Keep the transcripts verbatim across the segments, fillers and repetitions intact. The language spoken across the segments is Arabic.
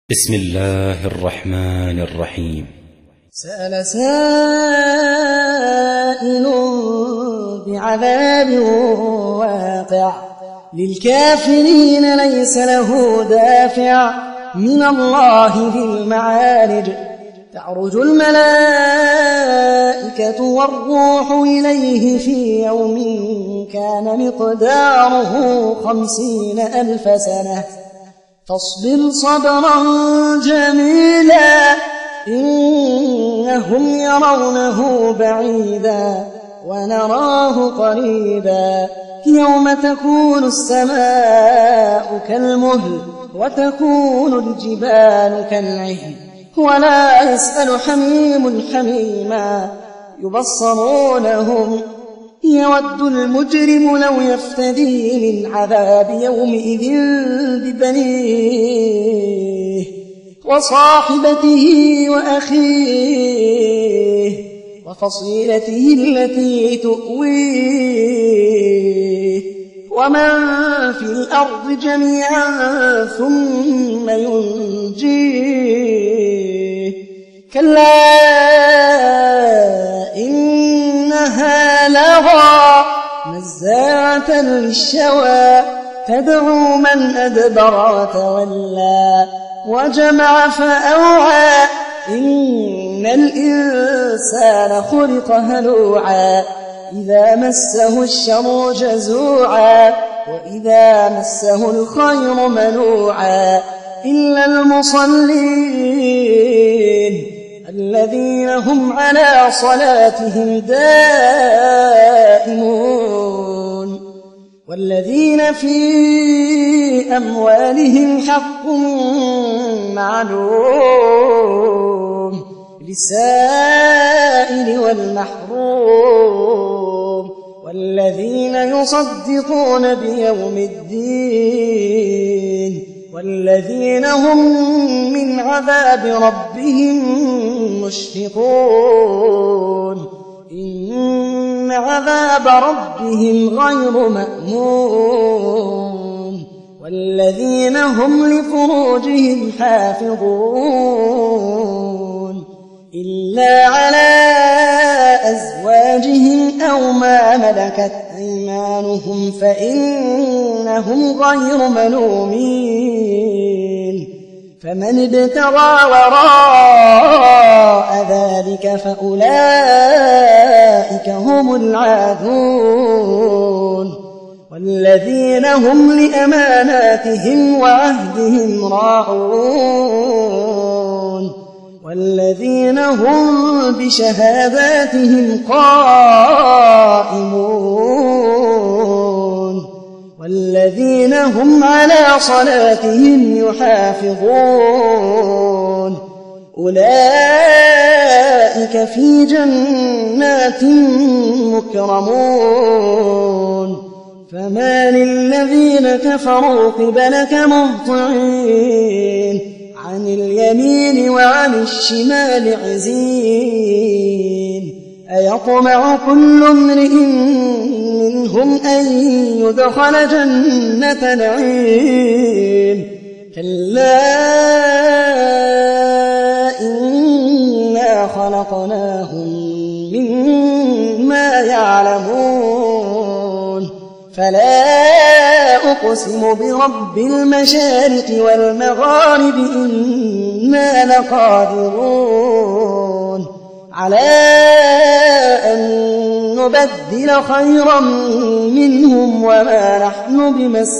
بسم الله الرحمن الرحيم. سأل سائل بعذاب واقع للكافرين ليس له دافع من الله ذي المعارج. تعرج الملائكة والروح إليه في يوم كان مقداره خمسين ألف سنة فاصبر صبرا جميلا إنهم يرونه بعيدا ونراه قريبا. يوم تكون السماء كالمهل وتكون الجبال كالعهن ولا يسأل حميم حميما يبصرونهم يود المجرم لو يفتدي من عذاب يومئذ ببنيه وصاحبته وأخيه وفصيلته التي تؤويه ومن في الأرض جميعا ثم ينجيه كلا إنها لظى نزاعة للشوى تدعو من أدبر وتولى وجمع فأوعى إن الإنسان خلق هلوعا إذا مسه الشر جزوعا وإذا مسه الخير منوعا إلا المصلين الذين هم على صلاتهم دائمون والذين في أموالهم حق معلوم للسائل والمحروم والذين يصدقون بيوم الدين والذين هم من عذاب ربهم مشفقون إن عذاب ربهم غير مأمون والذين هم لفروجهم حافظون إلا على أزواجهم أو ما ملكت أيمانهم فإنهم غير ملومين فمن ابتغى وراء ذلك فأولئك هم العادون والذين هم لأماناتهم وعهدهم راعون والذين هم بشهاداتهم قائمون والذين هم على صلاتهم يحافظون أولئك في جنات مكرمون فما للذين كفروا قبلك مهطعين عن اليمين وعن الشمال عزين أيطمع كل امرئ منهم أن يدخل جنة نعيم كلا إنا خلقناهم مما يعلمون فلا أقسم برب المشارق والمغارب إنا لقادرون على أن نبدل خيرا منهم وما نحن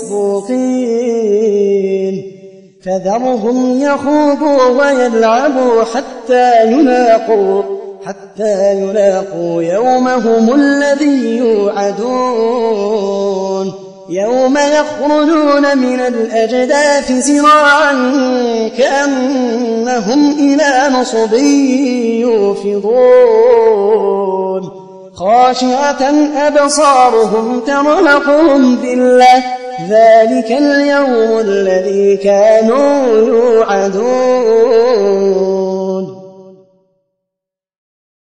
بمسبوقين فذرهم يخوضوا ويلعبوا حتى يلاقوا حتى يلاقوا يومهم الذي يوعدون يوم يخرجون من الأجداث سراعا كأنهم إلى نصب يوفضون خاشعة أبصارهم ترهقهم ذلة ذلك اليوم الذي كانوا يوعدون.